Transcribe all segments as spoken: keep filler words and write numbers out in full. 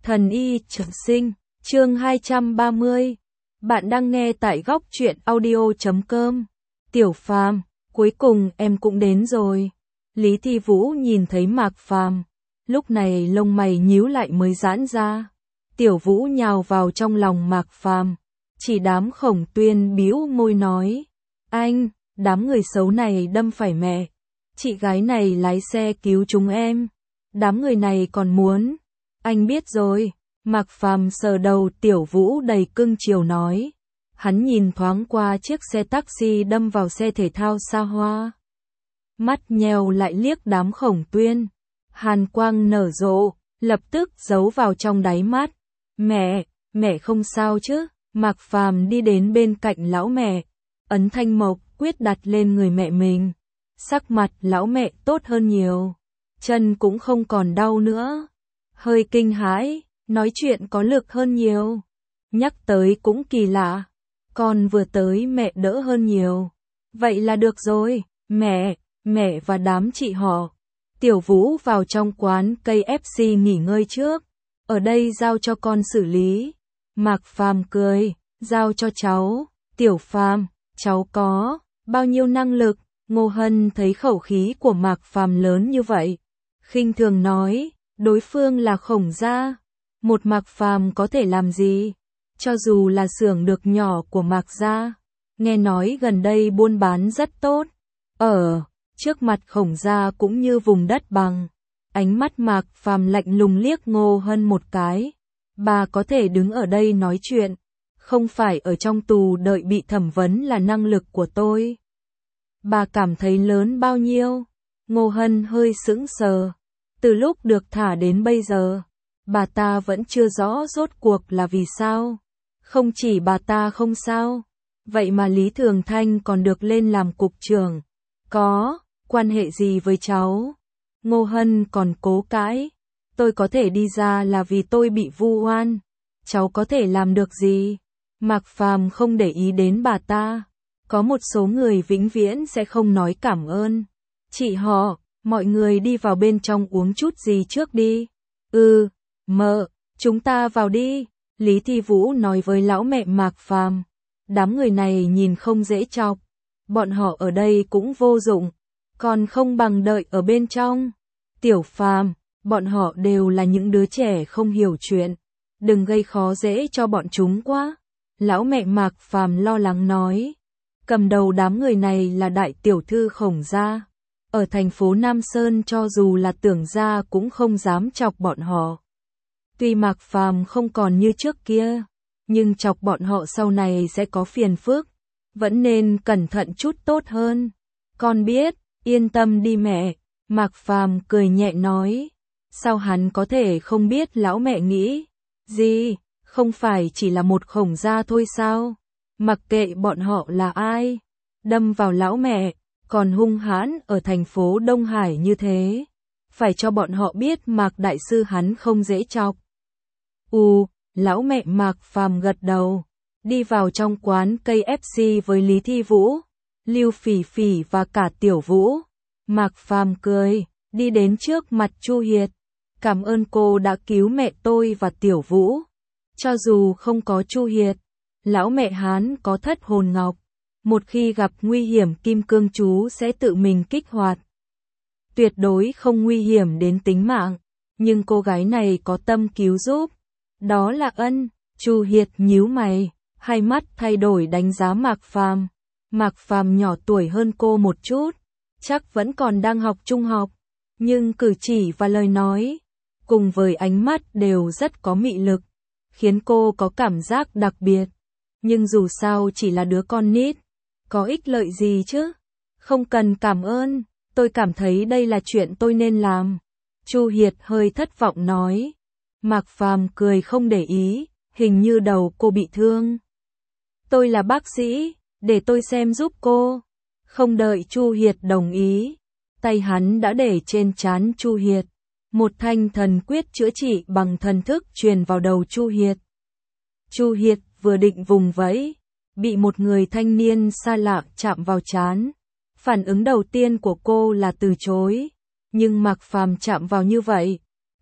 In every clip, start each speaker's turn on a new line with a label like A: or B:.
A: Thần y trường sinh, chương hai trăm ba mươi. Bạn đang nghe tại góc truyện audio chấm com. Tiểu Phàm, cuối cùng em cũng đến rồi. Lý Thi Vũ nhìn thấy Mạc Phàm, lúc này lông mày nhíu lại mới giãn ra. Tiểu Vũ nhào vào trong lòng Mạc Phàm, chỉ đám Khổng Tuyên bĩu môi nói: "Anh, đám người xấu này đâm phải mẹ. Chị gái này lái xe cứu chúng em. Đám người này còn muốn..." "Anh biết rồi." Mạc Phàm sờ đầu Tiểu Vũ đầy cưng chiều nói. Hắn nhìn thoáng qua chiếc xe taxi đâm vào xe thể thao xa hoa. Mắt nheo lại liếc đám Khổng Tuyên. Hàn quang nở rộ, lập tức giấu vào trong đáy mắt. "Mẹ, mẹ không sao chứ?" Mạc Phàm đi đến bên cạnh lão mẹ, ấn thanh mộc quyết đặt lên người mẹ mình. Sắc mặt lão mẹ tốt hơn nhiều, chân cũng không còn đau nữa. Hơi kinh hãi, nói chuyện có lực hơn nhiều. Nhắc tới cũng kỳ lạ, con vừa tới mẹ đỡ hơn nhiều. Vậy là được rồi, mẹ, mẹ và đám chị họ. Tiểu Vũ vào trong quán ca ép xê nghỉ ngơi trước. Ở đây giao cho con xử lý. Mạc Phàm cười, giao cho cháu. Tiểu Phàm, cháu có bao nhiêu năng lực? Ngô Hân thấy khẩu khí của Mạc Phàm lớn như vậy, khinh thường nói, đối phương là Khổng gia, một Mạc Phàm có thể làm gì? Cho dù là xưởng được nhỏ của Mạc gia, nghe nói gần đây buôn bán rất tốt, ở trước mặt Khổng gia cũng như vùng đất bằng. Ánh mắt Mạc Phàm lạnh lùng liếc Ngô Hân một cái. Bà có thể đứng ở đây nói chuyện, không phải ở trong tù đợi bị thẩm vấn là năng lực của tôi. Bà cảm thấy lớn bao nhiêu? Ngô Hân hơi sững sờ. Từ lúc được thả đến bây giờ, bà ta vẫn chưa rõ rốt cuộc là vì sao. Không chỉ bà ta không sao, vậy mà Lý Thường Thanh còn được lên làm cục trưởng. Có quan hệ gì với cháu? Ngô Hân còn cố cãi. Tôi có thể đi ra là vì tôi bị vu oan. Cháu có thể làm được gì? Mạc Phàm không để ý đến bà ta. Có một số người vĩnh viễn sẽ không nói cảm ơn. Chị họ, mọi người đi vào bên trong uống chút gì trước đi. Ừ, mợ, chúng ta vào đi. Lý Thi Vũ nói với lão mẹ Mạc Phàm. Đám người này nhìn không dễ chọc. Bọn họ ở đây cũng vô dụng, còn không bằng đợi ở bên trong. Tiểu Phàm, bọn họ đều là những đứa trẻ không hiểu chuyện. Đừng gây khó dễ cho bọn chúng quá. Lão mẹ Mạc Phàm lo lắng nói. Cầm đầu đám người này là đại tiểu thư Khổng gia. Ở thành phố Nam Sơn cho dù là Tưởng gia cũng không dám chọc bọn họ. Tuy Mạc Phàm không còn như trước kia, nhưng chọc bọn họ sau này sẽ có phiền phức. Vẫn nên cẩn thận chút tốt hơn. Con biết, yên tâm đi mẹ. Mạc Phàm cười nhẹ nói. Sao hắn có thể không biết lão mẹ nghĩ gì? Không phải chỉ là một Khổng gia thôi sao? Mặc kệ bọn họ là ai, đâm vào lão mẹ, còn hung hãn ở thành phố Đông Hải như thế. Phải cho bọn họ biết Mạc đại sư hắn không dễ chọc. U, lão mẹ Mạc Phàm gật đầu, đi vào trong quán ca ép xê với Lý Thi Vũ, Lưu Phỉ Phỉ và cả Tiểu Vũ. Mạc Phàm cười, đi đến trước mặt Chu Hiệt. Cảm ơn cô đã cứu mẹ tôi và Tiểu Vũ. Cho dù không có Chu Hiệt, lão mẹ hắn có thất hồn ngọc, một khi gặp nguy hiểm kim cương chú sẽ tự mình kích hoạt. Tuyệt đối không nguy hiểm đến tính mạng, nhưng cô gái này có tâm cứu giúp. Đó là ân. Chu Hiệt nhíu mày, hai mắt thay đổi đánh giá Mạc Phàm. Mạc Phàm nhỏ tuổi hơn cô một chút, chắc vẫn còn đang học trung học, nhưng cử chỉ và lời nói, cùng với ánh mắt đều rất có mị lực, khiến cô có cảm giác đặc biệt. Nhưng dù sao chỉ là đứa con nít, có ích lợi gì chứ? Không cần cảm ơn, tôi cảm thấy đây là chuyện tôi nên làm. Chu Hiệt hơi thất vọng nói. Mạc Phàm cười không để ý, hình như đầu cô bị thương. Tôi là bác sĩ, để tôi xem giúp cô. Không đợi Chu Hiệt đồng ý, tay hắn đã để trên trán Chu Hiệt. Một thanh thần quyết chữa trị bằng thần thức truyền vào đầu Chu Hiệt. Chu Hiệt vừa định vùng vẫy, bị một người thanh niên xa lạ chạm vào trán. Phản ứng đầu tiên của cô là từ chối, nhưng Mạc Phàm chạm vào như vậy,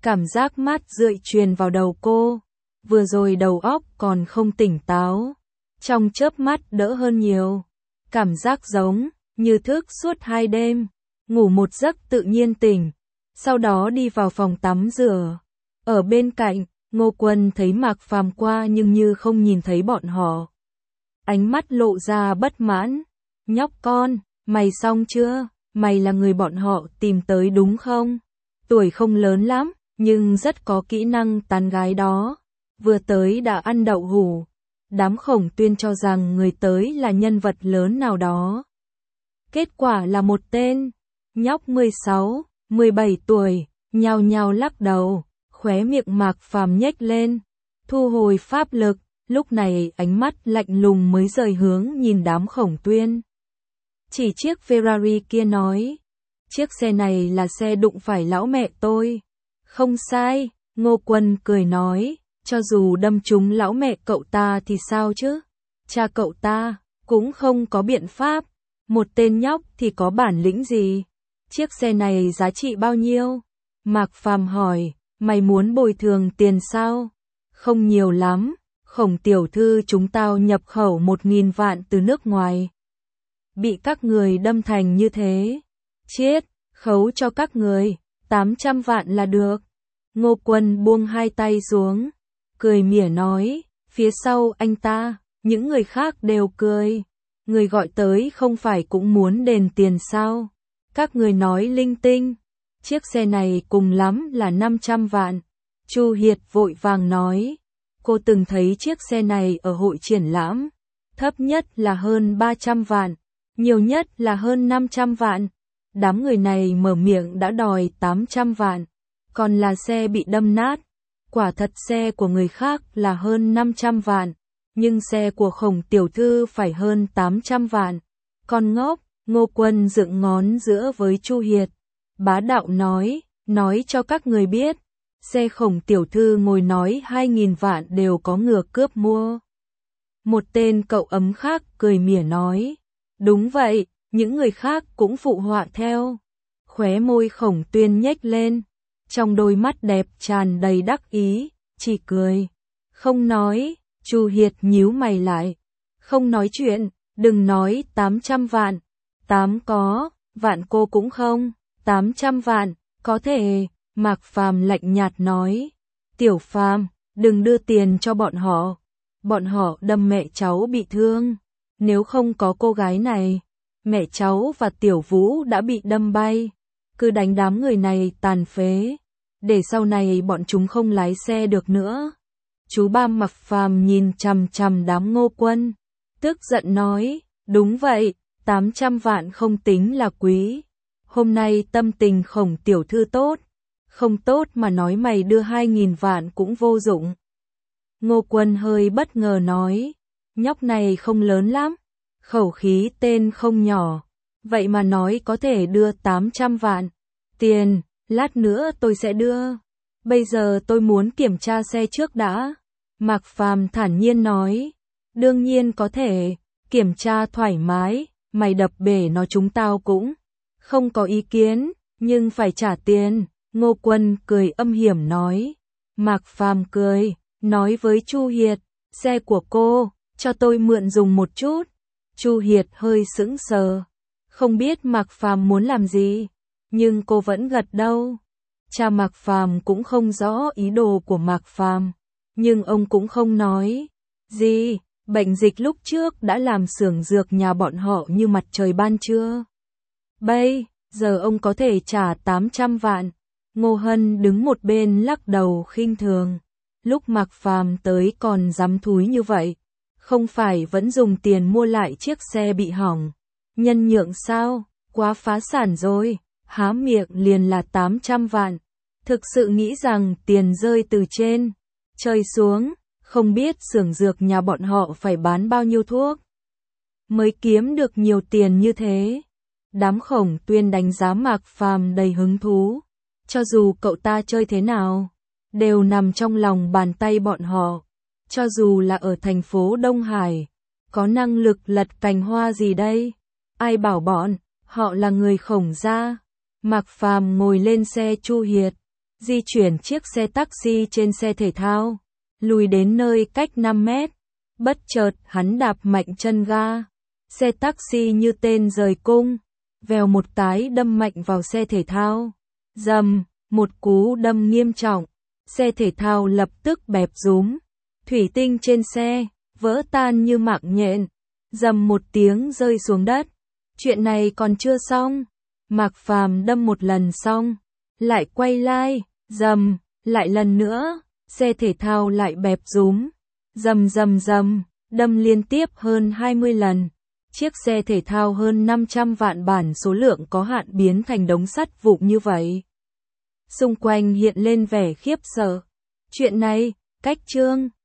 A: Cảm giác mát rượi truyền vào đầu cô. Vừa rồi đầu óc còn không tỉnh táo. Trong chớp mắt đỡ hơn nhiều. Cảm giác giống như thức suốt hai đêm. Ngủ một giấc tự nhiên tỉnh. Sau đó đi vào phòng tắm rửa. Ở bên cạnh, Ngô Quân thấy Mạc Phàm qua nhưng như không nhìn thấy bọn họ. Ánh mắt lộ ra bất mãn. Nhóc con, mày xong chưa? Mày là người bọn họ tìm tới đúng không? Tuổi không lớn lắm, nhưng rất có kỹ năng tán gái đó. Vừa tới đã ăn đậu hũ. Đám Khổng Tuyên cho rằng người tới là nhân vật lớn nào đó. Kết quả là một tên nhóc mười sáu, mười bảy tuổi, nhao nhao lắc đầu, khóe miệng Mạc Phàm nhếch lên, thu hồi pháp lực, lúc này ánh mắt lạnh lùng mới rời hướng nhìn đám Khổng Tuyên. Chỉ chiếc Ferrari kia nói, chiếc xe này là xe đụng phải lão mẹ tôi. Không sai, Ngô Quân cười nói, cho dù đâm trúng lão mẹ cậu ta thì sao chứ? Cha cậu ta cũng không có biện pháp, một tên nhóc thì có bản lĩnh gì? Chiếc xe này giá trị bao nhiêu? Mạc Phàm hỏi, mày muốn bồi thường tiền sao? Không nhiều lắm, Khổng tiểu thư chúng tao nhập khẩu một nghìn vạn từ nước ngoài. Bị các người đâm thành như thế. Chết, khấu cho các người, tám trăm vạn là được. Ngô Quân buông hai tay xuống, cười mỉa nói, phía sau anh ta, những người khác đều cười. Người gọi tới không phải cũng muốn đền tiền sao? Các người nói linh tinh. Chiếc xe này cùng lắm là năm trăm vạn. Chu Hiệt vội vàng nói, cô từng thấy chiếc xe này ở hội triển lãm. Thấp nhất là hơn ba trăm vạn, nhiều nhất là hơn năm trăm vạn. Đám người này mở miệng đã đòi tám trăm vạn, còn là xe bị đâm nát. Quả thật xe của người khác là hơn năm trăm vạn, nhưng xe của Khổng tiểu thư phải hơn tám trăm vạn. Con ngốc, Ngô Quân dựng ngón giữa với Chu Hiệt. Bá đạo nói, nói cho các người biết, xe Khổng tiểu thư ngồi nói hai nghìn vạn đều có ngựa cướp mua. Một tên cậu ấm khác cười mỉa nói, đúng vậy, những người khác cũng phụ họa theo. Khóe môi Khổng Tuyên nhếch lên, trong đôi mắt đẹp tràn đầy đắc ý, chỉ cười, không nói. Chu Hiệt nhíu mày lại, không nói chuyện, đừng nói tám trăm vạn, tám có, vạn cô cũng không, tám trăm vạn, có thể. Mạc Phàm lạnh nhạt nói, Tiểu Phàm, đừng đưa tiền cho bọn họ, bọn họ đâm mẹ cháu bị thương, nếu không có cô gái này, mẹ cháu và Tiểu Vũ đã bị đâm bay, cứ đánh đám người này tàn phế, để sau này bọn chúng không lái xe được nữa. Chú ba Mạc Phàm nhìn chằm chằm đám Ngô Quân, tức giận nói, đúng vậy, tám trăm vạn không tính là quý. Hôm nay tâm tình Khổng tiểu thư tốt, không tốt mà nói mày đưa hai nghìn vạn cũng vô dụng. Ngô Quân hơi bất ngờ nói, nhóc này không lớn lắm, khẩu khí tên không nhỏ, vậy mà nói có thể đưa tám trăm vạn. Tiền, lát nữa tôi sẽ đưa, bây giờ tôi muốn kiểm tra xe trước đã. Mạc Phàm thản nhiên nói, đương nhiên có thể, kiểm tra thoải mái, mày đập bể nó chúng tao cũng không có ý kiến, nhưng phải trả tiền. Ngô Quân cười âm hiểm nói. Mạc Phàm cười, nói với Chu Hiệt, xe của cô, cho tôi mượn dùng một chút. Chu Hiệt hơi sững sờ, không biết Mạc Phàm muốn làm gì, nhưng cô vẫn gật đầu. Cha Mạc Phàm cũng không rõ ý đồ của Mạc Phàm, nhưng ông cũng không nói gì. Bệnh dịch lúc trước đã làm xưởng dược nhà bọn họ như mặt trời ban trưa. Bây giờ ông có thể trả tám trăm vạn. Ngô Hân đứng một bên lắc đầu khinh thường. Lúc Mạc Phàm tới còn dám thúi như vậy, không phải vẫn dùng tiền mua lại chiếc xe bị hỏng. Nhân nhượng sao, quá phá sản rồi, há miệng liền là tám trăm vạn. Thực sự nghĩ rằng tiền rơi từ trên trời xuống, không biết xưởng dược nhà bọn họ phải bán bao nhiêu thuốc mới kiếm được nhiều tiền như thế. Đám Khổng Tuyên đánh giá Mạc Phàm đầy hứng thú, cho dù cậu ta chơi thế nào, đều nằm trong lòng bàn tay bọn họ. Cho dù là ở thành phố Đông Hải, có năng lực lật cành hoa gì đây? Ai bảo bọn họ là người Khổng gia? Mạc Phàm ngồi lên xe Chu Hiệt, di chuyển chiếc xe taxi trên xe thể thao, lùi đến nơi cách năm mét. Bất chợt hắn đạp mạnh chân ga. Xe taxi như tên rời cung, vèo một cái đâm mạnh vào xe thể thao. Rầm, một cú đâm nghiêm trọng. Xe thể thao lập tức bẹp rúm. Thủy tinh trên xe vỡ tan như mạng nhện. Rầm một tiếng rơi xuống đất. Chuyện này còn chưa xong. Mạc Phàm đâm một lần xong, lại quay lại, rầm, lại lần nữa, xe thể thao lại bẹp rúm. Rầm rầm rầm, đâm liên tiếp hơn hai mươi lần. Chiếc xe thể thao hơn năm trăm vạn bản số lượng có hạn biến thành đống sắt vụn như vậy. Xung quanh hiện lên vẻ khiếp sợ. Chuyện này, cách chương